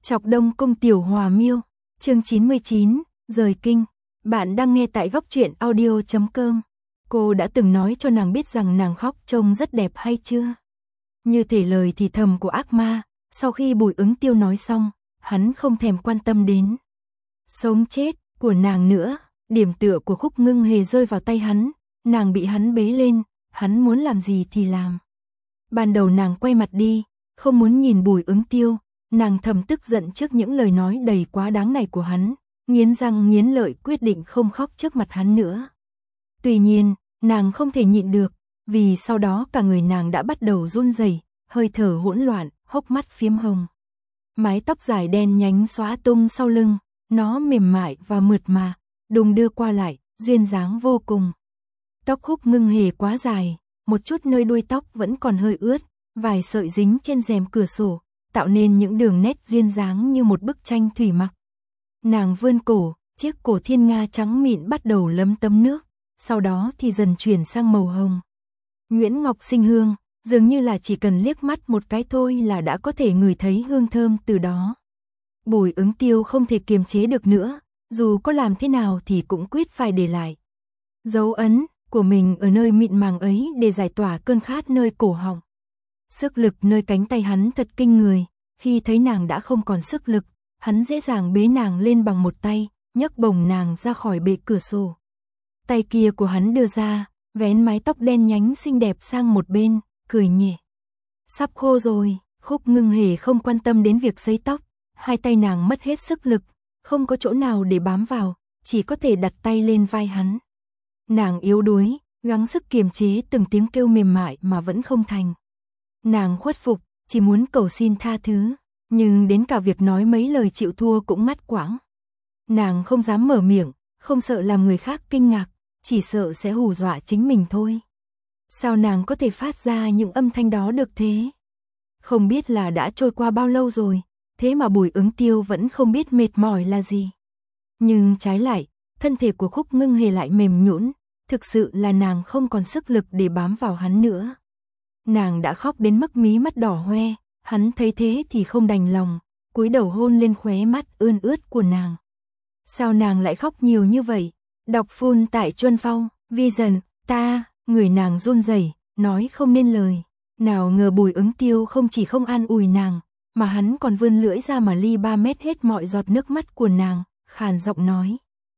Chọc Đông Cung Tiểu Hòa Miêu, chương 99, rời kinh. Bạn đang nghe tại góc truyện audio.com. Cô đã từng nói cho nàng biết rằng nàng khóc trông rất đẹp hay chưa? Như thể lời thì thầm của ác ma, sau khi Bùi Ứng Tiêu nói xong, hắn không thèm quan tâm đến sống chết của nàng nữa. Điểm tựa của Khúc Ngưng Hề rơi vào tay hắn, nàng bị hắn bế lên, hắn muốn làm gì thì làm. Ban đầu nàng quay mặt đi, không muốn nhìn Bùi Ứng Tiêu, nàng thầm tức giận trước những lời nói đầy quá đáng này của hắn, nghiến răng nghiến lợi quyết định không khóc trước mặt hắn nữa. Tuy nhiên, nàng không thể nhịn được, vì sau đó cả người nàng đã bắt đầu run rẩy, hơi thở hỗn loạn, hốc mắt phiếm hồng. Mái tóc dài đen nhánh xõa tung sau lưng, nó mềm mại và mượt mà, đung đưa qua lại, duyên dáng vô cùng. Tóc Khúc Ngưng Hề quá dài, một chút nơi đuôi tóc vẫn còn hơi ướt, vài sợi dính trên rèm cửa sổ, tạo nên những đường nét duyên dáng như một bức tranh thủy mặc. Nàng vươn cổ, chiếc cổ thiên nga trắng mịn bắt đầu lấm tấm nước, sau đó thì dần chuyển sang màu hồng. Nguyễn Ngọc Sinh hương, dường như là chỉ cần liếc mắt một cái thôi là đã có thể ngửi thấy hương thơm từ đó. Bùi Ứng Tiêu không thể kiềm chế được nữa, dù có làm thế nào thì cũng quyết phải để lại dấu ấn của mình ở nơi mịn màng ấy để giải tỏa cơn khát nơi cổ họng. Sức lực nơi cánh tay hắn thật kinh người, khi thấy nàng đã không còn sức lực, hắn dễ dàng bế nàng lên bằng một tay, nhấc bổng nàng ra khỏi bệ cửa sổ. Tay kia của hắn đưa ra, vén mái tóc đen nhánh xinh đẹp sang một bên, cười nhẹ. Sắp khô rồi. Khúc Ngưng Hề không quan tâm đến việc sấy tóc, hai tay nàng mất hết sức lực, không có chỗ nào để bám vào, chỉ có thể đặt tay lên vai hắn. Nàng yếu đuối, gắng sức kiềm chế từng tiếng kêu mềm mại mà vẫn không thành. Nàng khuất phục, chỉ muốn cầu xin tha thứ, nhưng đến cả việc nói mấy lời chịu thua cũng ngắt quãng. Nàng không dám mở miệng, không sợ làm người khác kinh ngạc, chỉ sợ sẽ hù dọa chính mình thôi. Sao nàng có thể phát ra những âm thanh đó được thế? Không biết là đã trôi qua bao lâu rồi, thế mà Bùi Ứng Tiêu vẫn không biết mệt mỏi là gì. Nhưng trái lại, thân thể của Khúc Ngưng Hề lại mềm nhũn, thực sự là nàng không còn sức lực để bám vào hắn nữa. Nàng đã khóc đến mức mí mắt đỏ hoe, hắn thấy thế thì không đành lòng, cúi đầu hôn lên khóe mắt ươn ướt của nàng. Sao nàng lại khóc nhiều như vậy? Đọc phun tại Chuân Phong, Vision, người nàng run rẩy, nói không nên lời. Nào ngờ Bùi Ứng Tiêu không chỉ không an ủi nàng, mà hắn còn vươn lưỡi ra mà ly 3 mét hết mọi giọt nước mắt của nàng, khàn giọng nói.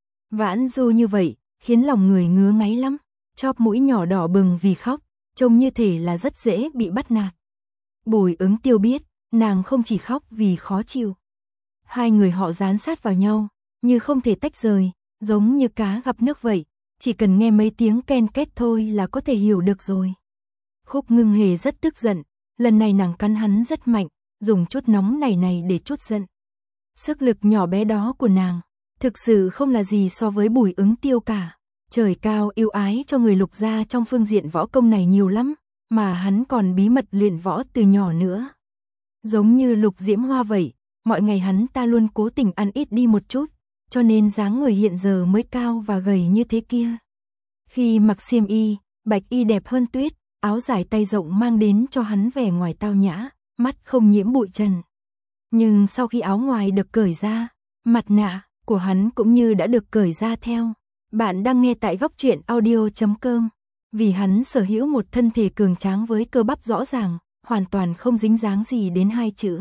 Vãn Du như vậy, khiến lòng người ngứa ngáy lắm, chóp mũi nhỏ đỏ bừng vì khóc, trông như thể là rất dễ bị bắt nạt. Bùi Ứng Tiêu biết, nàng không chỉ khóc vì khó chịu. Hai người họ dán sát vào nhau, như không thể tách rời, giống như cá gặp nước vậy, chỉ cần nghe mấy tiếng ken két thôi là có thể hiểu được rồi. Khúc Ngưng Hề rất tức giận, lần này nàng cắn hắn rất mạnh, dùng chút nóng này để trút giận. Sức lực nhỏ bé đó của nàng, thực sự không là gì so với Bùi Ứng Tiêu cả. Trời cao yêu ái cho người Lục gia trong phương diện võ công này nhiều lắm, mà hắn còn bí mật luyện võ từ nhỏ nữa. Giống như Lục Diễm Hoa vậy, mọi ngày hắn ta luôn cố tình ăn ít đi một chút, cho nên dáng người hiện giờ mới cao và gầy như thế kia. Khi mặc xiêm y, bạch y đẹp hơn tuyết, áo dài tay rộng mang đến cho hắn vẻ ngoài tao nhã, mắt không nhiễm bụi trần. Nhưng sau khi áo ngoài được cởi ra, mặt nạ của hắn cũng như đã được cởi ra theo. Bạn đang nghe tại góc truyện audio.com. Vì hắn sở hữu một thân thể cường tráng với cơ bắp rõ ràng, hoàn toàn không dính dáng gì đến hai chữ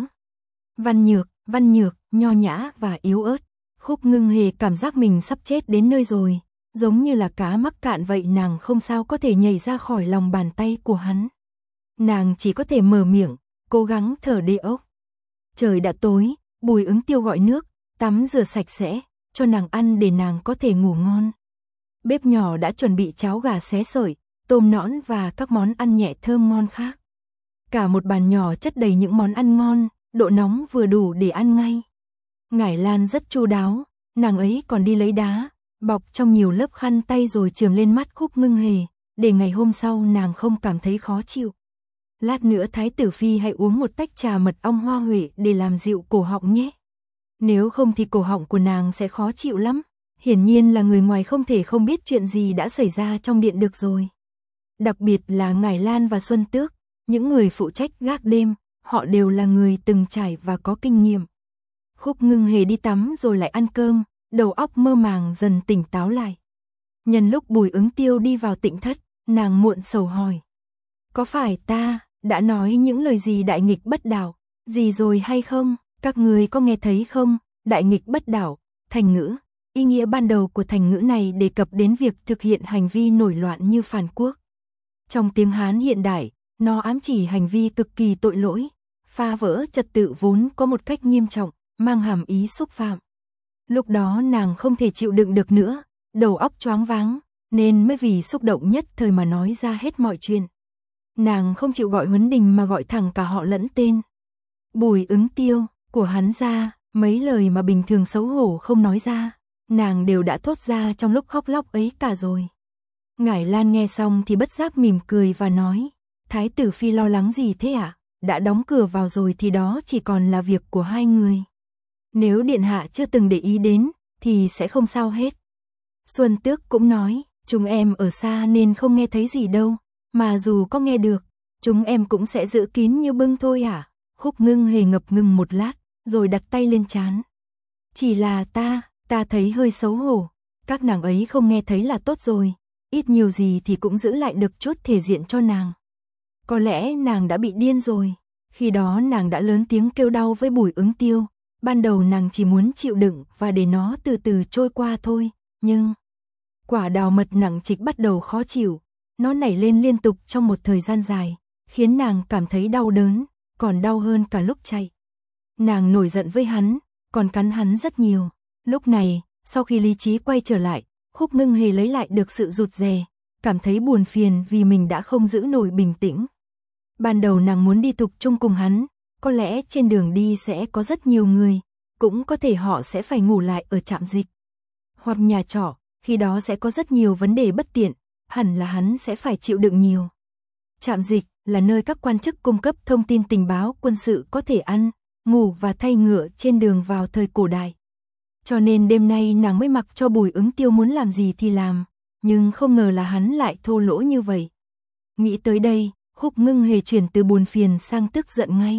văn nhược, nho nhã và yếu ớt. Khúc Ngưng Hề cảm giác mình sắp chết đến nơi rồi, giống như là cá mắc cạn vậy, nàng không sao có thể nhảy ra khỏi lòng bàn tay của hắn. Nàng chỉ có thể mở miệng, cố gắng thở đê ốc. Trời đã tối, Bùi Ứng Tiêu gọi nước, tắm rửa sạch sẽ, cho nàng ăn để nàng có thể ngủ ngon. Bếp nhỏ đã chuẩn bị cháo gà xé sợi, tôm nõn và các món ăn nhẹ thơm ngon khác. Cả một bàn nhỏ chất đầy những món ăn ngon, độ nóng vừa đủ để ăn ngay. Ngải Lan rất chu đáo, nàng ấy còn đi lấy đá, bọc trong nhiều lớp khăn tay rồi chườm lên mắt Khúc Ngưng Hề, để ngày hôm sau nàng không cảm thấy khó chịu. Lát nữa Thái tử Phi hãy uống một tách trà mật ong hoa huệ để làm dịu cổ họng nhé. Nếu không thì cổ họng của nàng sẽ khó chịu lắm. Hiển nhiên là người ngoài không thể không biết chuyện gì đã xảy ra trong điện được rồi. Đặc biệt là Ngải Lan và Xuân Tước, những người phụ trách gác đêm, họ đều là người từng trải và có kinh nghiệm. Khúc Ngưng Hề đi tắm rồi lại ăn cơm, đầu óc mơ màng dần tỉnh táo lại. Nhân lúc Bùi Ứng Tiêu đi vào tịnh thất, nàng muộn sầu hỏi. Có phải ta đã nói những lời gì đại nghịch bất đạo gì rồi hay không? Các người có nghe thấy không? Đại nghịch bất đạo, thành ngữ. Ý nghĩa ban đầu của thành ngữ này đề cập đến việc thực hiện hành vi nổi loạn như phản quốc. Trong tiếng Hán hiện đại, nó ám chỉ hành vi cực kỳ tội lỗi, phá vỡ trật tự vốn có một cách nghiêm trọng, mang hàm ý xúc phạm. Lúc đó nàng không thể chịu đựng được nữa, đầu óc choáng váng, nên mới vì xúc động nhất thời mà nói ra hết mọi chuyện. Nàng không chịu gọi Huấn Đình mà gọi thẳng cả họ lẫn tên. Bùi Ứng Tiêu, của hắn ra, mấy lời mà bình thường xấu hổ không nói ra, nàng đều đã thốt ra trong lúc khóc lóc ấy cả rồi. Ngải Lan nghe xong thì bất giác mỉm cười và nói, Thái tử phi lo lắng gì thế ạ? Đã đóng cửa vào rồi thì đó chỉ còn là việc của hai người. Nếu điện hạ chưa từng để ý đến, thì sẽ không sao hết. Xuân Tước cũng nói, chúng em ở xa nên không nghe thấy gì đâu, mà dù có nghe được, chúng em cũng sẽ giữ kín như bưng thôi à? Khúc Ngưng Hề ngập ngừng một lát, rồi đặt tay lên trán. Chỉ là ta thấy hơi xấu hổ, các nàng ấy không nghe thấy là tốt rồi, ít nhiều gì thì cũng giữ lại được chút thể diện cho nàng. Có lẽ nàng đã bị điên rồi, khi đó nàng đã lớn tiếng kêu đau với Bùi Ứng Tiêu, ban đầu nàng chỉ muốn chịu đựng và để nó từ từ trôi qua thôi, nhưng quả đào mật nặng trịch bắt đầu khó chịu, nó nảy lên liên tục trong một thời gian dài, khiến nàng cảm thấy đau đớn, còn đau hơn cả lúc chạy. Nàng nổi giận với hắn, còn cắn hắn rất nhiều. Lúc này, sau khi lý trí quay trở lại, Khúc Ngưng Hề lấy lại được sự rụt rè, cảm thấy buồn phiền vì mình đã không giữ nổi bình tĩnh. Ban đầu nàng muốn đi tục chung cùng hắn, có lẽ trên đường đi sẽ có rất nhiều người, cũng có thể họ sẽ phải ngủ lại ở trạm dịch hoặc nhà trọ, khi đó sẽ có rất nhiều vấn đề bất tiện, hẳn là hắn sẽ phải chịu đựng nhiều. Trạm dịch là nơi các quan chức cung cấp thông tin tình báo quân sự có thể ăn, ngủ và thay ngựa trên đường vào thời cổ đại. Cho nên đêm nay nàng mới mặc cho Bùi Ứng Tiêu muốn làm gì thì làm, nhưng không ngờ là hắn lại thô lỗ như vậy. Nghĩ tới đây, Khúc Ngưng Hề chuyển từ buồn phiền sang tức giận ngay.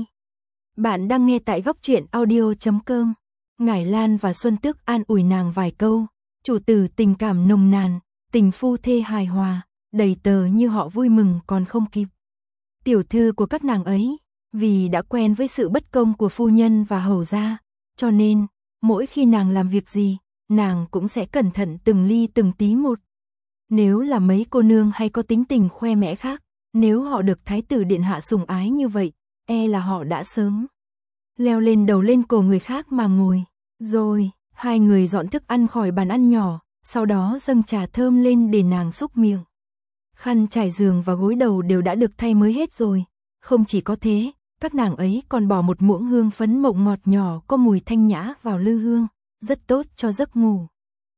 Bạn đang nghe tại góc truyện audio.com. Ngải Lan và Xuân Tước an ủi nàng vài câu, chủ tử tình cảm nồng nàn, tình phu thê hài hòa, đầy tờ như họ vui mừng còn không kịp. Tiểu thư của các nàng ấy, vì đã quen với sự bất công của phu nhân và hầu gia, cho nên, mỗi khi nàng làm việc gì, nàng cũng sẽ cẩn thận từng ly từng tí một. Nếu là mấy cô nương hay có tính tình khoe mẽ khác, nếu họ được thái tử điện hạ sủng ái như vậy, e là họ đã sớm leo lên đầu lên cổ người khác mà ngồi. Rồi, hai người dọn thức ăn khỏi bàn ăn nhỏ, sau đó dâng trà thơm lên để nàng xúc miệng. Khăn trải giường và gối đầu đều đã được thay mới hết rồi. Không chỉ có thế, các nàng ấy còn bỏ một muỗng hương phấn mộng ngọt nhỏ có mùi thanh nhã vào lư hương, rất tốt cho giấc ngủ.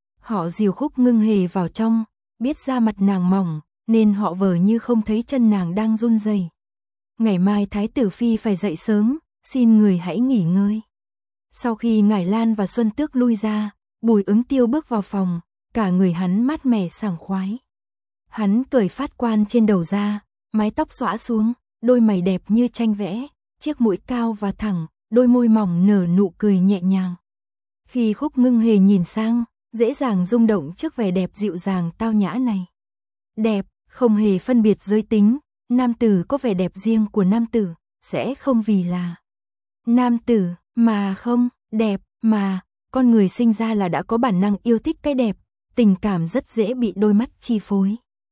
Họ dìu Khúc Ngưng Hề vào trong, biết da mặt nàng mỏng, nên họ vờ như không thấy chân nàng đang run rẩy. Ngày mai Thái tử phi phải dậy sớm, xin người hãy nghỉ ngơi. Sau khi Ngải Lan và Xuân Tước lui ra, Bùi Ứng Tiêu bước vào phòng, cả người hắn mát mẻ sảng khoái. Hắn cởi phát quan trên đầu ra, mái tóc xõa xuống, đôi mày đẹp như tranh vẽ, chiếc mũi cao và thẳng, đôi môi mỏng nở nụ cười nhẹ nhàng. Khi Khúc Ngưng Hề nhìn sang, dễ dàng rung động trước vẻ đẹp dịu dàng tao nhã này. Đẹp, không hề phân biệt giới tính, nam tử có vẻ đẹp riêng của nam tử, sẽ không vì là nam tử mà không đẹp, mà con người sinh ra là đã có bản năng yêu thích cái đẹp, tình cảm rất dễ bị đôi mắt chi phối.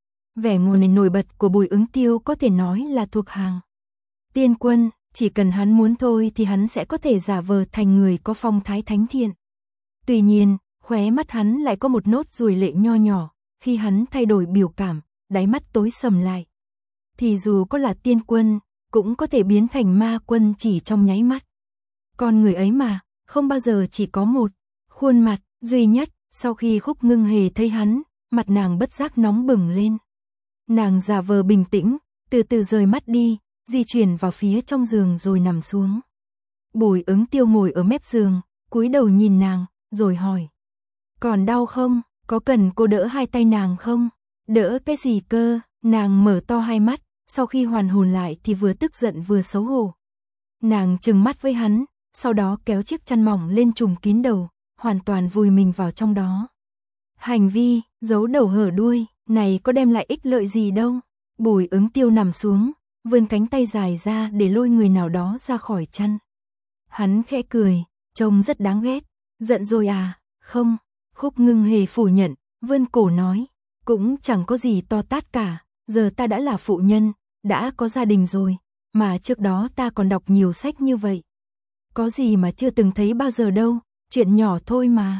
Vẻ ngồi này nổi bật của Bùi Ứng Tiêu có thể nói là thuộc hàng tiên quân, chỉ cần hắn muốn thôi thì hắn sẽ có thể giả vờ thành người có phong thái thánh thiện. Tuy nhiên, khóe mắt hắn lại có một nốt ruồi lệ nho nhỏ, khi hắn thay đổi biểu cảm, đáy mắt tối sầm lại. Thì dù có là tiên quân, cũng có thể biến thành ma quân chỉ trong nháy mắt. Con người ấy mà, không bao giờ chỉ có một khuôn mặt duy nhất. Sau khi Khúc Ngưng Hề thấy hắn, mặt nàng bất giác nóng bừng lên. Nàng giả vờ bình tĩnh, từ từ rời mắt đi, di chuyển vào phía trong giường rồi nằm xuống. Bùi Ứng Tiêu ngồi ở mép giường, cúi đầu nhìn nàng, rồi hỏi. Còn đau không? Có cần cô đỡ hai tay nàng không? Đỡ cái gì cơ? Nàng mở to hai mắt, sau khi hoàn hồn lại thì vừa tức giận vừa xấu hổ. Nàng trừng mắt với hắn, sau đó kéo chiếc chăn mỏng lên trùm kín đầu, hoàn toàn vùi mình vào trong đó. Hành vi giấu đầu hở đuôi này có đem lại ích lợi gì đâu. Bùi Ứng Tiêu nằm xuống, vươn cánh tay dài ra để lôi người nào đó ra khỏi chăn. Hắn khẽ cười, trông rất đáng ghét. Giận rồi à? Không. Khúc Ngưng Hề phủ nhận, vươn cổ nói, cũng chẳng có gì to tát cả, giờ ta đã là phụ nhân, đã có gia đình rồi, mà trước đó ta còn đọc nhiều sách như vậy. Có gì mà chưa từng thấy bao giờ đâu, chuyện nhỏ thôi mà.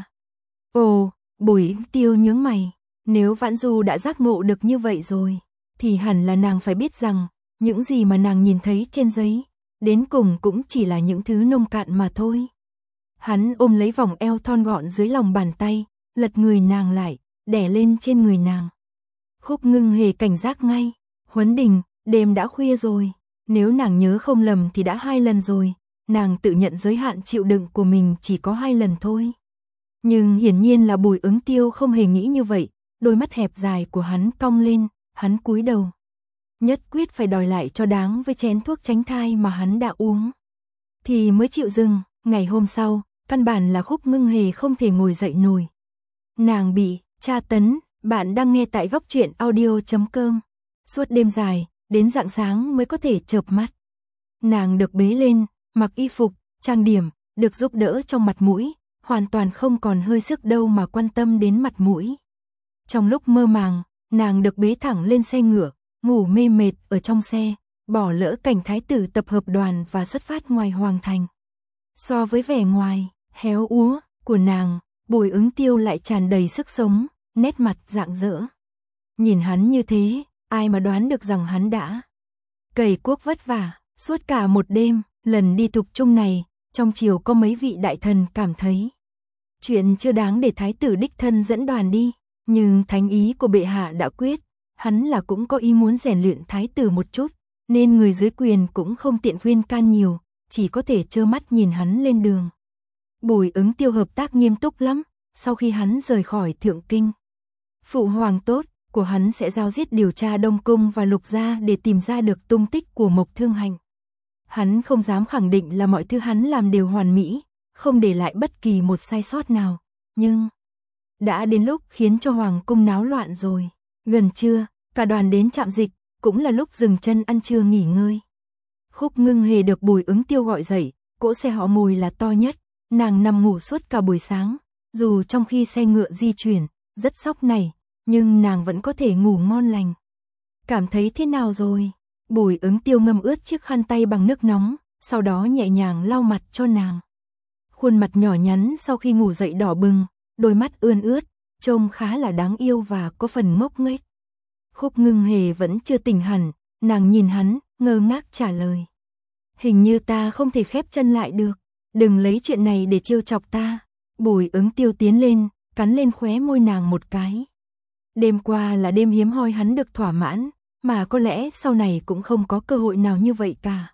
Ồ, Bùi Ứng Tiêu nhướng mày, nếu Vãn Du đã giác ngộ được như vậy rồi, thì hẳn là nàng phải biết rằng, những gì mà nàng nhìn thấy trên giấy, đến cùng cũng chỉ là những thứ nông cạn mà thôi. Hắn ôm lấy vòng eo thon gọn dưới lòng bàn tay, lật người nàng lại, đè lên trên người nàng. Khúc Ngưng Hề cảnh giác ngay, Huấn Đình, đêm đã khuya rồi, nếu nàng nhớ không lầm thì đã 2 lần rồi, nàng tự nhận giới hạn chịu đựng của mình chỉ có 2 lần thôi. Nhưng hiển nhiên là Bùi Ứng Tiêu không hề nghĩ như vậy, đôi mắt hẹp dài của hắn cong lên, hắn cúi đầu. Nhất quyết phải đòi lại cho đáng với chén thuốc tránh thai mà hắn đã uống. Thì mới chịu dừng, ngày hôm sau, căn bản là Khúc Ngưng Hề không thể ngồi dậy nổi. Nàng bị tra tấn, bạn đang nghe tại góc truyện audio.com. Suốt đêm dài, đến rạng sáng mới có thể chợp mắt. Nàng được bế lên, mặc y phục, trang điểm, được giúp đỡ trong mặt mũi, hoàn toàn không còn hơi sức đâu mà quan tâm đến mặt mũi. Trong lúc mơ màng, nàng được bế thẳng lên xe ngựa, ngủ mê mệt ở trong xe, bỏ lỡ cảnh thái tử tập hợp đoàn và xuất phát ngoài hoàng thành. So với vẻ ngoài héo úa của nàng, Bùi Ứng Tiêu lại tràn đầy sức sống, nét mặt rạng rỡ. Nhìn hắn như thế, ai mà đoán được rằng hắn đã cày cuốc vất vả suốt cả một đêm. Lần đi tục chung này, trong triều có mấy vị đại thần cảm thấy chuyện chưa đáng để thái tử đích thân dẫn đoàn đi, nhưng thánh ý của bệ hạ đã quyết, hắn là cũng có ý muốn rèn luyện thái tử một chút, nên người dưới quyền cũng không tiện khuyên can nhiều, chỉ có thể trơ mắt nhìn hắn lên đường. Bùi Ứng Tiêu hợp tác nghiêm túc lắm, sau khi hắn rời khỏi Thượng Kinh, phụ hoàng tốt của hắn sẽ giao diết điều tra Đông Cung và Lục Gia để tìm ra được tung tích của Mộc Thương Hành. Hắn không dám khẳng định là mọi thứ hắn làm đều hoàn mỹ, không để lại bất kỳ một sai sót nào, nhưng đã đến lúc khiến cho hoàng cung náo loạn rồi. Gần trưa, cả đoàn đến trạm dịch, cũng là lúc dừng chân ăn trưa nghỉ ngơi. Khúc Ngưng Hề được Bùi Ứng Tiêu gọi dậy, cỗ xe họ Mùi là to nhất, nàng nằm ngủ suốt cả buổi sáng, dù trong khi xe ngựa di chuyển, rất sóc này, nhưng nàng vẫn có thể ngủ ngon lành. Cảm thấy thế nào rồi? Bùi Ứng Tiêu ngâm ướt chiếc khăn tay bằng nước nóng, sau đó nhẹ nhàng lau mặt cho nàng. Khuôn mặt nhỏ nhắn sau khi ngủ dậy đỏ bừng, đôi mắt ươn ướt, trông khá là đáng yêu và có phần ngốc nghếch. Khúc Ngưng Hề vẫn chưa tỉnh hẳn, nàng nhìn hắn, ngơ ngác trả lời. Hình như ta không thể khép chân lại được, đừng lấy chuyện này để trêu chọc ta. Bùi Ứng Tiêu tiến lên, cắn lên khóe môi nàng một cái. Đêm qua là đêm hiếm hoi hắn được thỏa mãn, mà có lẽ sau này cũng không có cơ hội nào như vậy cả.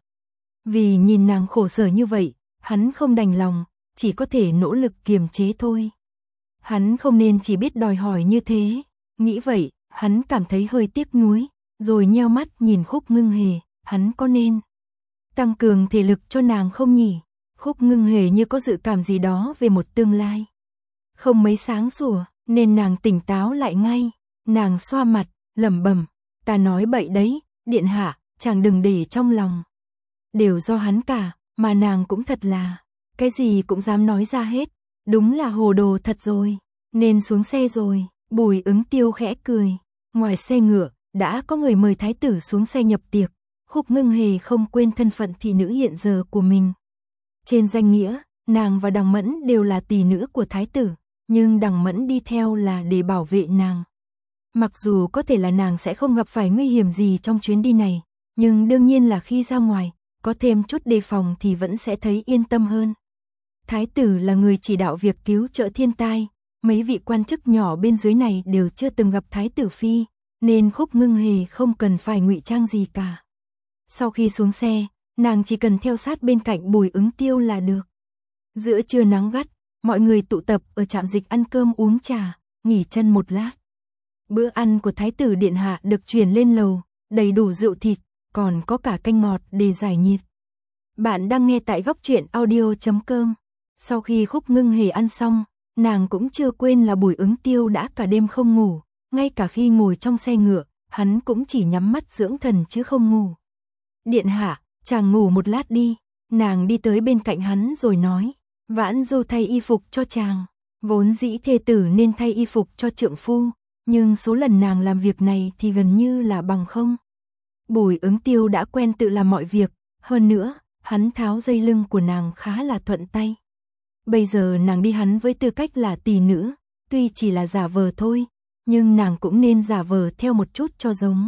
Vì nhìn nàng khổ sở như vậy, hắn không đành lòng, chỉ có thể nỗ lực kiềm chế thôi. Hắn không nên chỉ biết đòi hỏi như thế, nghĩ vậy, hắn cảm thấy hơi tiếc nuối, rồi nheo mắt nhìn Khúc Ngưng Hề, hắn có nên tăng cường thể lực cho nàng không nhỉ? Khúc Ngưng Hề như có dự cảm gì đó về một tương lai không mấy sáng sủa, nên nàng tỉnh táo lại ngay, nàng xoa mặt, lẩm bẩm, ta nói bậy đấy, điện hạ, chàng đừng để trong lòng. Đều do hắn cả, mà nàng cũng thật là, cái gì cũng dám nói ra hết, đúng là hồ đồ thật rồi, nên xuống xe rồi. Bùi Ứng Tiêu khẽ cười, ngoài xe ngựa, đã có người mời thái tử xuống xe nhập tiệc. Khúc Ngưng Hề không quên thân phận thị nữ hiện giờ của mình. Trên danh nghĩa, nàng và Đằng Mẫn đều là tỷ nữ của thái tử, nhưng Đằng Mẫn đi theo là để bảo vệ nàng. Mặc dù có thể là nàng sẽ không gặp phải nguy hiểm gì trong chuyến đi này, nhưng đương nhiên là khi ra ngoài, có thêm chút đề phòng thì vẫn sẽ thấy yên tâm hơn. Thái tử là người chỉ đạo việc cứu trợ thiên tai, mấy vị quan chức nhỏ bên dưới này đều chưa từng gặp thái tử phi, nên Khúc Ngưng Hề không cần phải ngụy trang gì cả. Sau khi xuống xe, nàng chỉ cần theo sát bên cạnh Bùi Ứng Tiêu là được. Giữa trưa nắng gắt, mọi người tụ tập ở trạm dịch ăn cơm uống trà, nghỉ chân một lát. Bữa ăn của thái tử điện hạ được chuyển lên lầu, đầy đủ rượu thịt, còn có cả canh ngọt để giải nhiệt. Bạn đang nghe tại góc truyện audio.com. Sau khi Khúc Ngưng Hề ăn xong, nàng cũng chưa quên là Bùi Ứng Tiêu đã cả đêm không ngủ, ngay cả khi ngồi trong xe ngựa, hắn cũng chỉ nhắm mắt dưỡng thần chứ không ngủ. Điện hạ, chàng ngủ một lát đi, nàng đi tới bên cạnh hắn rồi nói, Vãn Du thay y phục cho chàng, vốn dĩ thê tử nên thay y phục cho trượng phu, nhưng số lần nàng làm việc này thì gần như là bằng không. Bùi Ứng Tiêu đã quen tự làm mọi việc, hơn nữa, hắn tháo dây lưng của nàng khá là thuận tay. Bây giờ nàng đi hắn với tư cách là tỷ nữ, tuy chỉ là giả vờ thôi, nhưng nàng cũng nên giả vờ theo một chút cho giống.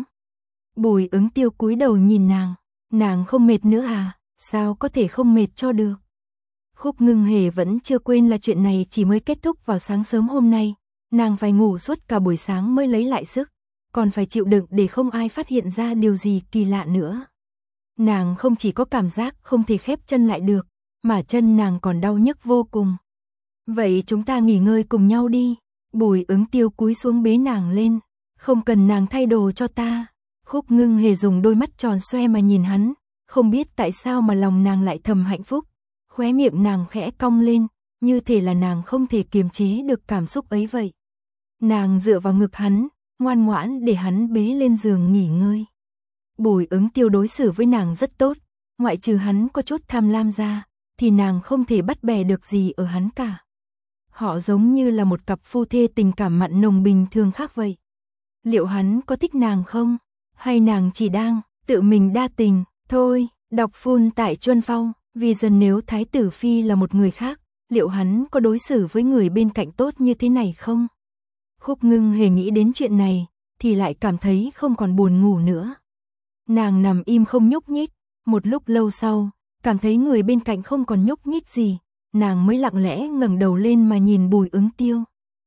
Bùi Ứng Tiêu cúi đầu nhìn nàng không mệt nữa à, sao có thể không mệt cho được. Khúc Ngưng Hề vẫn chưa quên là chuyện này chỉ mới kết thúc vào sáng sớm hôm nay, nàng phải ngủ suốt cả buổi sáng mới lấy lại sức, còn phải chịu đựng để không ai phát hiện ra điều gì kỳ lạ nữa. Nàng không chỉ có cảm giác không thể khép chân lại được, mà chân nàng còn đau nhức vô cùng. Vậy chúng ta nghỉ ngơi cùng nhau đi. Bùi Ứng Tiêu cúi xuống bế nàng lên. Không cần nàng thay đồ cho ta. Khúc Ngưng Hề dùng đôi mắt tròn xoe mà nhìn hắn, không biết tại sao mà lòng nàng lại thầm hạnh phúc. Khóe miệng nàng khẽ cong lên, như thể là nàng không thể kiềm chế được cảm xúc ấy vậy. Nàng dựa vào ngực hắn, ngoan ngoãn để hắn bế lên giường nghỉ ngơi. Bùi Ứng Tiêu đối xử với nàng rất tốt, ngoại trừ hắn có chút tham lam ra, thì nàng không thể bắt bẻ được gì ở hắn cả. Họ giống như là một cặp phu thê tình cảm mặn nồng bình thường khác vậy. Liệu hắn có thích nàng không? Hay nàng chỉ đang tự mình đa tình? Thôi, đọc full tại Chuân Phong, vì dần nếu Thái tử Phi là một người khác, liệu hắn có đối xử với người bên cạnh tốt như thế này không? Khúc Ngưng Hề nghĩ đến chuyện này, thì lại cảm thấy không còn buồn ngủ nữa. Nàng nằm im không nhúc nhích, một lúc lâu sau, cảm thấy người bên cạnh không còn nhúc nhích gì, nàng mới lặng lẽ ngẩng đầu lên mà nhìn Bùi Ứng Tiêu.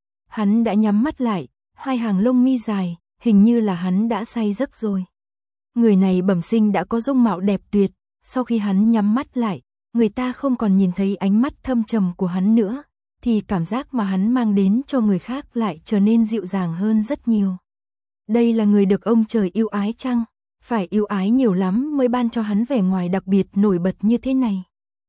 Hắn đã nhắm mắt lại, hai hàng lông mi dài, hình như là hắn đã say giấc rồi. Người này bẩm sinh đã có dung mạo đẹp tuyệt, sau khi hắn nhắm mắt lại, người ta không còn nhìn thấy ánh mắt thâm trầm của hắn nữa, thì cảm giác mà hắn mang đến cho người khác lại trở nên dịu dàng hơn rất nhiều. Đây là người được ông trời yêu ái chăng? Phải yêu ái nhiều lắm mới ban cho hắn vẻ ngoài đặc biệt nổi bật như thế này.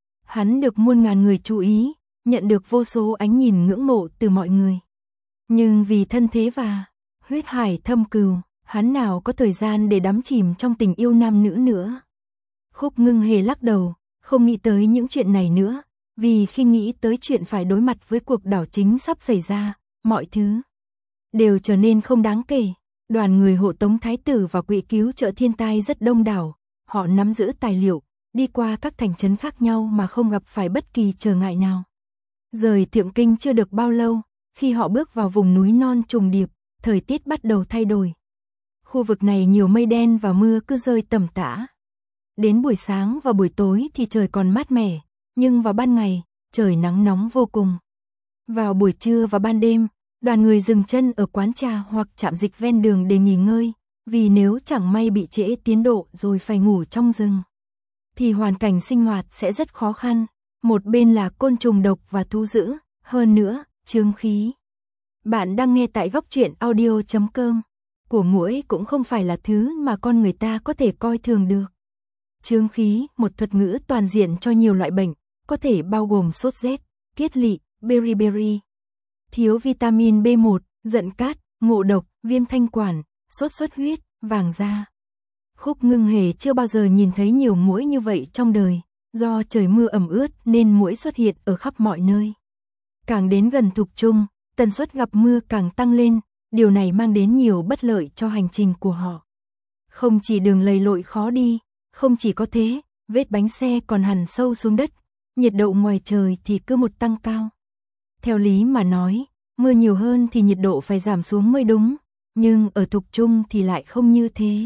Hắn được muôn ngàn người chú ý, nhận được vô số ánh nhìn ngưỡng mộ từ mọi người. Nhưng vì thân thế và huyết hải thâm cừu, hắn nào có thời gian để đắm chìm trong tình yêu nam nữ nữa. Khúc Ngưng Hề lắc đầu, không nghĩ tới những chuyện này nữa, vì khi nghĩ tới chuyện phải đối mặt với cuộc đảo chính sắp xảy ra, mọi thứ đều trở nên không đáng kể. Đoàn người hộ tống thái tử và quỹ cứu trợ thiên tai rất đông đảo, họ nắm giữ tài liệu, đi qua các thành trấn khác nhau mà không gặp phải bất kỳ trở ngại nào. Rời Thượng Kinh chưa được bao lâu, khi họ bước vào vùng núi non trùng điệp, thời tiết bắt đầu thay đổi. Khu vực này nhiều mây đen và mưa cứ rơi tầm tã. Đến buổi sáng và buổi tối thì trời còn mát mẻ, nhưng vào ban ngày, trời nắng nóng vô cùng. Vào buổi trưa và ban đêm, đoàn người dừng chân ở quán trà hoặc trạm dịch ven đường để nghỉ ngơi, vì nếu chẳng may bị trễ tiến độ rồi phải ngủ trong rừng, thì hoàn cảnh sinh hoạt sẽ rất khó khăn. Một bên là côn trùng độc và thú dữ, hơn nữa, chướng khí. Bạn đang nghe tại góc truyện audio.com. Của muỗi cũng không phải là thứ mà con người ta có thể coi thường được. Chướng khí, một thuật ngữ toàn diện cho nhiều loại bệnh, có thể bao gồm sốt rét, kiết lỵ, beriberi, thiếu vitamin B1, giận cát, ngộ độc, viêm thanh quản, sốt xuất huyết, vàng da. Khúc Ngưng Hề chưa bao giờ nhìn thấy nhiều muỗi như vậy trong đời, do trời mưa ẩm ướt nên muỗi xuất hiện ở khắp mọi nơi. Càng đến gần Thục Trung, tần suất gặp mưa càng tăng lên, điều này mang đến nhiều bất lợi cho hành trình của họ. Không chỉ đường lầy lội khó đi, không chỉ có thế, vết bánh xe còn hằn sâu xuống đất, nhiệt độ ngoài trời thì cứ một tăng cao. Theo lý mà nói, mưa nhiều hơn thì nhiệt độ phải giảm xuống mới đúng, nhưng ở Thục Trung thì lại không như thế.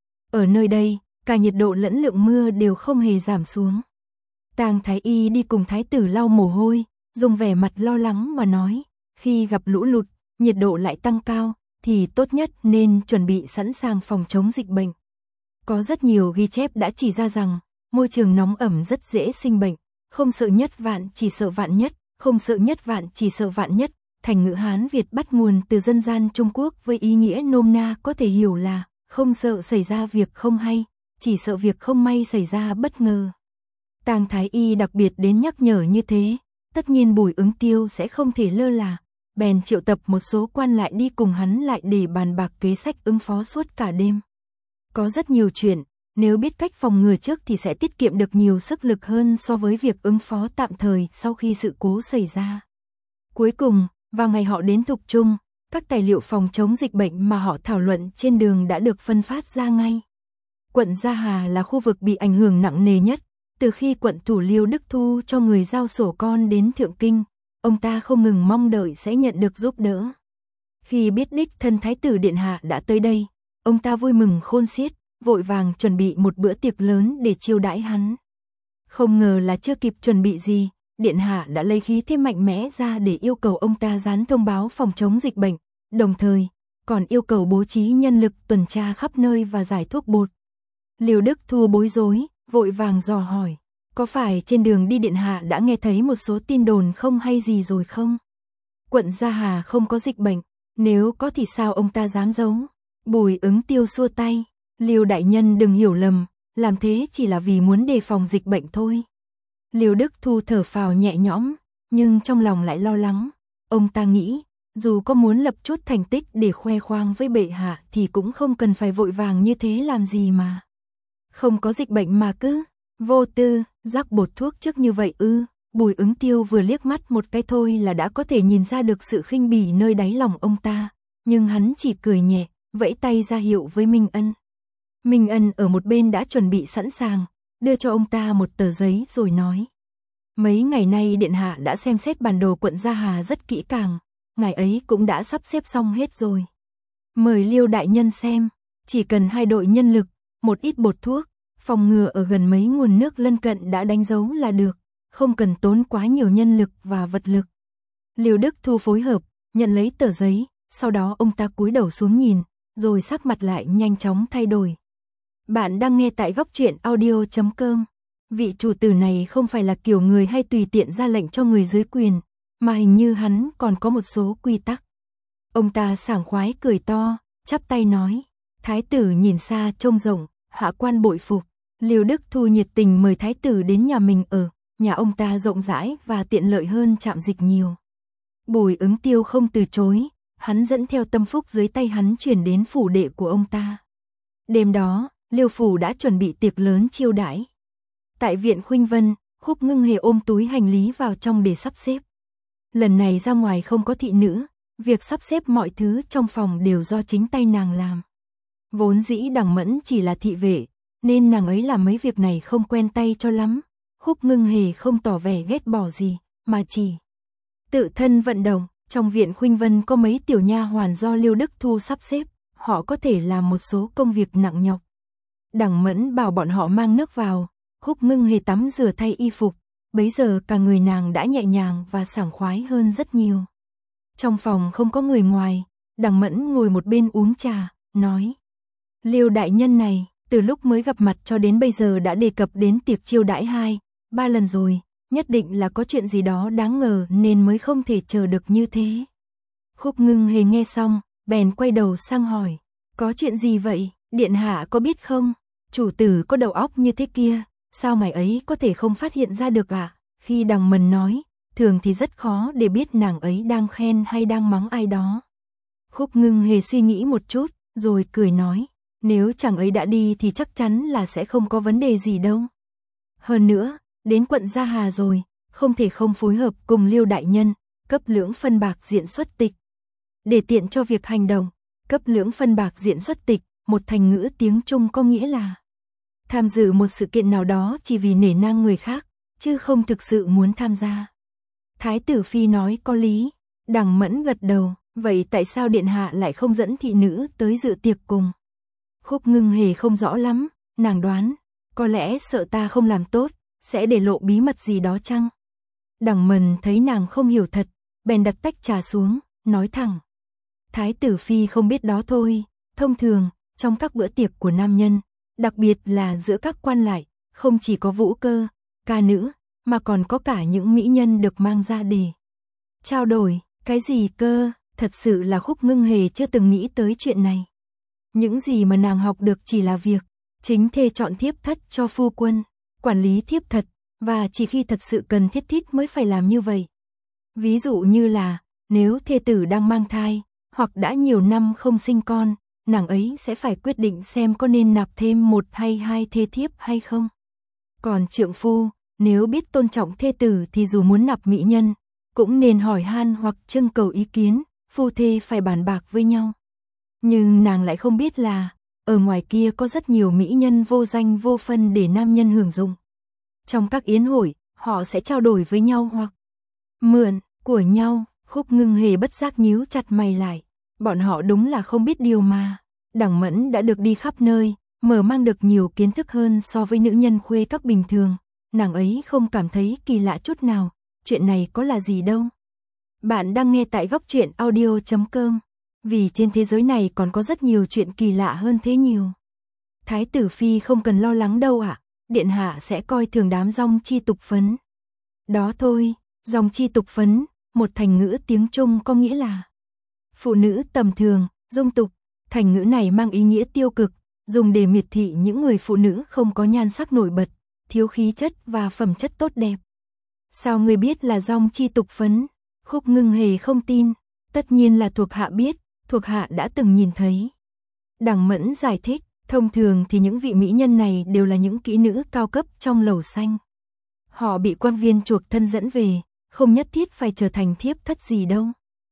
Ở nơi đây, cả nhiệt độ lẫn lượng mưa đều không hề giảm xuống. Tang Thái Y đi cùng thái tử lau mồ hôi, dùng vẻ mặt lo lắng mà nói, khi gặp lũ lụt, nhiệt độ lại tăng cao, thì tốt nhất nên chuẩn bị sẵn sàng phòng chống dịch bệnh. Có rất nhiều ghi chép đã chỉ ra rằng, môi trường nóng ẩm rất dễ sinh bệnh, không sợ nhất vạn chỉ sợ vạn nhất, không sợ nhất vạn chỉ sợ vạn nhất. Thành ngữ Hán Việt bắt nguồn từ dân gian Trung Quốc với ý nghĩa nôm na có thể hiểu là không sợ xảy ra việc không hay, chỉ sợ việc không may xảy ra bất ngờ. Tang Thái Y đặc biệt đến nhắc nhở như thế, tất nhiên Bùi Ứng Tiêu sẽ không thể lơ là, bèn triệu tập một số quan lại đi cùng hắn lại để bàn bạc kế sách ứng phó suốt cả đêm. Có rất nhiều chuyện, nếu biết cách phòng ngừa trước thì sẽ tiết kiệm được nhiều sức lực hơn so với việc ứng phó tạm thời sau khi sự cố xảy ra. Cuối cùng, vào ngày họ đến Thục Trung, các tài liệu phòng chống dịch bệnh mà họ thảo luận trên đường đã được phân phát ra ngay. Quận Gia Hà là khu vực bị ảnh hưởng nặng nề nhất, từ khi quận thủ Liêu Đức Thu cho người giao sổ con đến Thượng Kinh, ông ta không ngừng mong đợi sẽ nhận được giúp đỡ. Khi biết đích thân Thái tử Điện Hạ đã tới đây, ông ta vui mừng khôn xiết, vội vàng chuẩn bị một bữa tiệc lớn để chiêu đãi hắn. Không ngờ là chưa kịp chuẩn bị gì, Điện Hạ đã lấy khí thế mạnh mẽ ra để yêu cầu ông ta dán thông báo phòng chống dịch bệnh, đồng thời còn yêu cầu bố trí nhân lực tuần tra khắp nơi và giải thuốc bột. Liêu Đức Thu bối rối, vội vàng dò hỏi, có phải trên đường đi Điện Hạ đã nghe thấy một số tin đồn không hay gì rồi không? Quận Gia Hà không có dịch bệnh, nếu có thì sao ông ta dám giấu? Bùi Ứng Tiêu xua tay, Liêu đại nhân đừng hiểu lầm, làm thế chỉ là vì muốn đề phòng dịch bệnh thôi. Liêu Đức Thu thở phào nhẹ nhõm, nhưng trong lòng lại lo lắng. Ông ta nghĩ, dù có muốn lập chút thành tích để khoe khoang với bệ hạ thì cũng không cần phải vội vàng như thế làm gì mà. Không có dịch bệnh mà cứ vô tư, rắc bột thuốc trước như vậy ư? Bùi Ứng Tiêu vừa liếc mắt một cái thôi là đã có thể nhìn ra được sự khinh bỉ nơi đáy lòng ông ta, nhưng hắn chỉ cười nhẹ, vẫy tay ra hiệu với Minh Ân. Minh Ân ở một bên đã chuẩn bị sẵn sàng, đưa cho ông ta một tờ giấy rồi nói. Mấy ngày nay Điện Hạ đã xem xét bản đồ quận Gia Hà rất kỹ càng, ngài ấy cũng đã sắp xếp xong hết rồi. Mời Liêu đại nhân xem, chỉ cần 2 đội nhân lực, một ít bột thuốc, phòng ngừa ở gần mấy nguồn nước lân cận đã đánh dấu là được, không cần tốn quá nhiều nhân lực và vật lực. Liêu Đức Thu phối hợp, nhận lấy tờ giấy, sau đó ông ta cúi đầu xuống nhìn, rồi sắc mặt lại nhanh chóng thay đổi. Bạn đang nghe tại Góc Truyện Audio.com. Vị chủ tử này không phải là kiểu người hay tùy tiện ra lệnh cho người dưới quyền, mà hình như hắn còn có một số quy tắc. Ông ta sảng khoái cười to, chắp tay nói, Thái tử nhìn xa trông rộng, hạ quan bội phục. Liêu Đức Thu nhiệt tình mời Thái tử đến nhà mình ở, nhà ông ta rộng rãi và tiện lợi hơn trạm dịch nhiều. Bùi Ứng Tiêu không từ chối, hắn dẫn theo tâm phúc dưới tay hắn chuyển đến phủ đệ của ông ta. Đêm đó, Liêu phủ đã chuẩn bị tiệc lớn chiêu đãi. Tại viện Khuynh Vân, Khúc Ngưng Hề ôm túi hành lý vào trong để sắp xếp. Lần này ra ngoài không có thị nữ, việc sắp xếp mọi thứ trong phòng đều do chính tay nàng làm. Vốn dĩ Đằng Mẫn chỉ là thị vệ, nên nàng ấy làm mấy việc này không quen tay cho lắm. Khúc Ngưng Hề không tỏ vẻ ghét bỏ gì, mà chỉ tự thân vận động. Trong viện Khuynh Vân có mấy tiểu nha hoàn do Liêu Đức Thu sắp xếp, họ có thể làm một số công việc nặng nhọc. Đằng Mẫn bảo bọn họ mang nước vào, Khúc Ngưng Hề tắm rửa thay y phục, bấy giờ cả người nàng đã nhẹ nhàng và sảng khoái hơn rất nhiều. Trong phòng không có người ngoài, Đằng Mẫn ngồi một bên uống trà, nói. Liêu đại nhân này, từ lúc mới gặp mặt cho đến bây giờ đã đề cập đến tiệc chiêu đãi 2-3 lần rồi, nhất định là có chuyện gì đó đáng ngờ nên mới không thể chờ được như thế. Khúc Ngưng Hề nghe xong, bèn quay đầu sang hỏi, có chuyện gì vậy, Điện Hạ có biết không? Chủ tử có đầu óc như thế kia, sao mày ấy có thể không phát hiện ra được ạ? Khi Đằng Mần nói, thường thì rất khó để biết nàng ấy đang khen hay đang mắng ai đó. Khúc Ngưng Hề suy nghĩ một chút, rồi cười nói, nếu chàng ấy đã đi thì chắc chắn là sẽ không có vấn đề gì đâu. Hơn nữa, đến quận Gia Hà rồi, không thể không phối hợp cùng Liêu đại nhân, cấp lưỡng phân bạc diện xuất tịch. Để tiện cho việc hành động, cấp lưỡng phân bạc diện xuất tịch, một thành ngữ tiếng Trung có nghĩa là tham dự một sự kiện nào đó chỉ vì nể nang người khác, chứ không thực sự muốn tham gia. Thái tử phi nói có lý, Đằng Mẫn gật đầu, vậy tại sao Điện Hạ lại không dẫn thị nữ tới dự tiệc cùng? Khúc Ngưng Hề không rõ lắm, nàng đoán, có lẽ sợ ta không làm tốt, sẽ để lộ bí mật gì đó chăng? Đằng Mần thấy nàng không hiểu thật, bèn đặt tách trà xuống, nói thẳng. Thái tử phi không biết đó thôi, thông thường, trong các bữa tiệc của nam nhân, đặc biệt là giữa các quan lại, không chỉ có vũ cơ, ca nữ, mà còn có cả những mỹ nhân được mang ra để trao đổi. Cái gì cơ? Thật sự là Khúc Ngưng Hề chưa từng nghĩ tới chuyện này. Những gì mà nàng học được chỉ là việc chính thê chọn thiếp thất cho phu quân, quản lý thiếp thật, và chỉ khi thật sự cần thiết mới phải làm như vậy. Ví dụ như là, nếu thê tử đang mang thai, hoặc đã nhiều năm không sinh con, nàng ấy sẽ phải quyết định xem có nên nạp thêm một hay hai thê thiếp hay không. Còn trượng phu, nếu biết tôn trọng thê tử thì dù muốn nạp mỹ nhân, cũng nên hỏi han hoặc trưng cầu ý kiến, phu thê phải bàn bạc với nhau. Nhưng nàng lại không biết là, ở ngoài kia có rất nhiều mỹ nhân vô danh vô phân để nam nhân hưởng dụng. Trong các yến hội, họ sẽ trao đổi với nhau hoặc mượn của nhau. Khúc Ngưng Hề bất giác nhíu chặt mày lại. Bọn họ đúng là không biết điều mà. Đằng Mẫn đã được đi khắp nơi, mở mang được nhiều kiến thức hơn so với nữ nhân khuê các bình thường. Nàng ấy không cảm thấy kỳ lạ chút nào. Chuyện này có là gì đâu. Bạn đang nghe tại Góc Truyện Audio.com. Vì trên thế giới này còn có rất nhiều chuyện kỳ lạ hơn thế nhiều. Thái tử phi không cần lo lắng đâu ạ. Điện hạ sẽ coi thường đám dong chi tục phấn. Đó thôi, dong chi tục phấn, một thành ngữ tiếng Trung có nghĩa là phụ nữ tầm thường, dung tục. Thành ngữ này mang ý nghĩa tiêu cực, dùng để miệt thị những người phụ nữ không có nhan sắc nổi bật, thiếu khí chất và phẩm chất tốt đẹp. Sao ngươi biết là dong chi tục phấn? Khúc Ngưng Hề không tin. Tất nhiên là thuộc hạ biết, thuộc hạ đã từng nhìn thấy. Đằng Mẫn giải thích, thông thường thì những vị mỹ nhân này đều là những kỹ nữ cao cấp trong lầu xanh. Họ bị quan viên chuộc thân dẫn về, không nhất thiết phải trở thành thiếp thất gì đâu.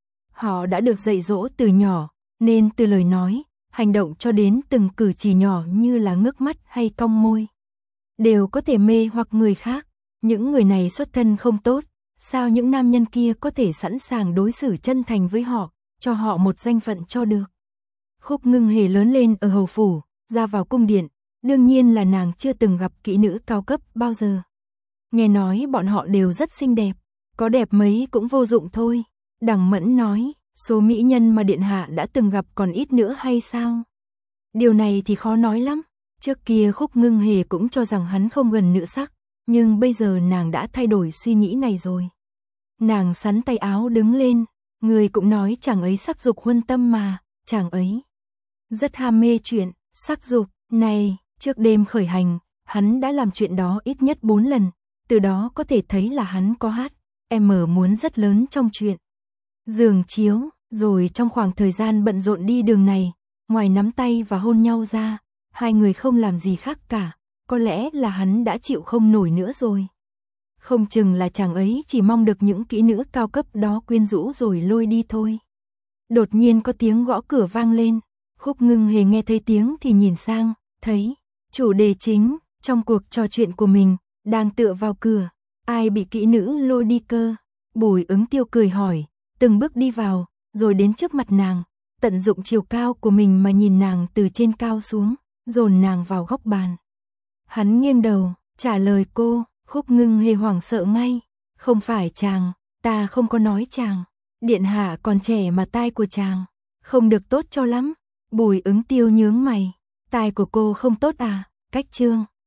Họ đã được dạy dỗ từ nhỏ, nên từ lời nói, hành động cho đến từng cử chỉ nhỏ như là ngước mắt hay cong môi, đều có thể mê hoặc người khác. Những người này xuất thân không tốt, sao những nam nhân kia có thể sẵn sàng đối xử chân thành với họ, cho họ một danh phận cho được. Khúc Ngưng Hề lớn lên ở hầu phủ, ra vào cung điện, đương nhiên là nàng chưa từng gặp kỹ nữ cao cấp bao giờ. Nghe nói bọn họ đều rất xinh đẹp, có đẹp mấy cũng vô dụng thôi. Đằng Mẫn nói, số mỹ nhân mà điện hạ đã từng gặp còn ít nữa hay sao? Điều này thì khó nói lắm. Trước kia Khúc Ngưng Hề cũng cho rằng hắn không gần nữ sắc, nhưng bây giờ nàng đã thay đổi suy nghĩ này rồi. Nàng xắn tay áo đứng lên, người cũng nói chàng ấy sắc dục huân tâm mà, chàng ấy rất ham mê chuyện sắc dục này. Trước đêm khởi hành, hắn đã làm chuyện đó ít nhất 4 lần, từ đó có thể thấy là hắn có muốn rất lớn trong chuyện giường chiếu. Rồi trong khoảng thời gian bận rộn đi đường này, ngoài nắm tay và hôn nhau ra, hai người không làm gì khác cả. Có lẽ là hắn đã chịu không nổi nữa rồi. Không chừng là chàng ấy chỉ mong được những kỹ nữ cao cấp đó quyến rũ rồi lôi đi thôi. Đột nhiên có tiếng gõ cửa vang lên. Khúc Ngưng Hề nghe thấy tiếng thì nhìn sang, thấy chủ đề chính trong cuộc trò chuyện của mình đang tựa vào cửa. Ai bị kỹ nữ lôi đi cơ? Bùi Ứng Tiêu cười hỏi, từng bước đi vào, rồi đến trước mặt nàng, tận dụng chiều cao của mình mà nhìn nàng từ trên cao xuống, dồn nàng vào góc bàn. Hắn nghiêng đầu, trả lời cô. Khúc Ngưng Hề hoảng sợ ngay. Không phải chàng, ta không có nói chàng. Điện hạ còn trẻ mà tai của chàng không được tốt cho lắm. Bùi Ứng Tiêu nhướng mày. Tai của cô không tốt à? Cách chương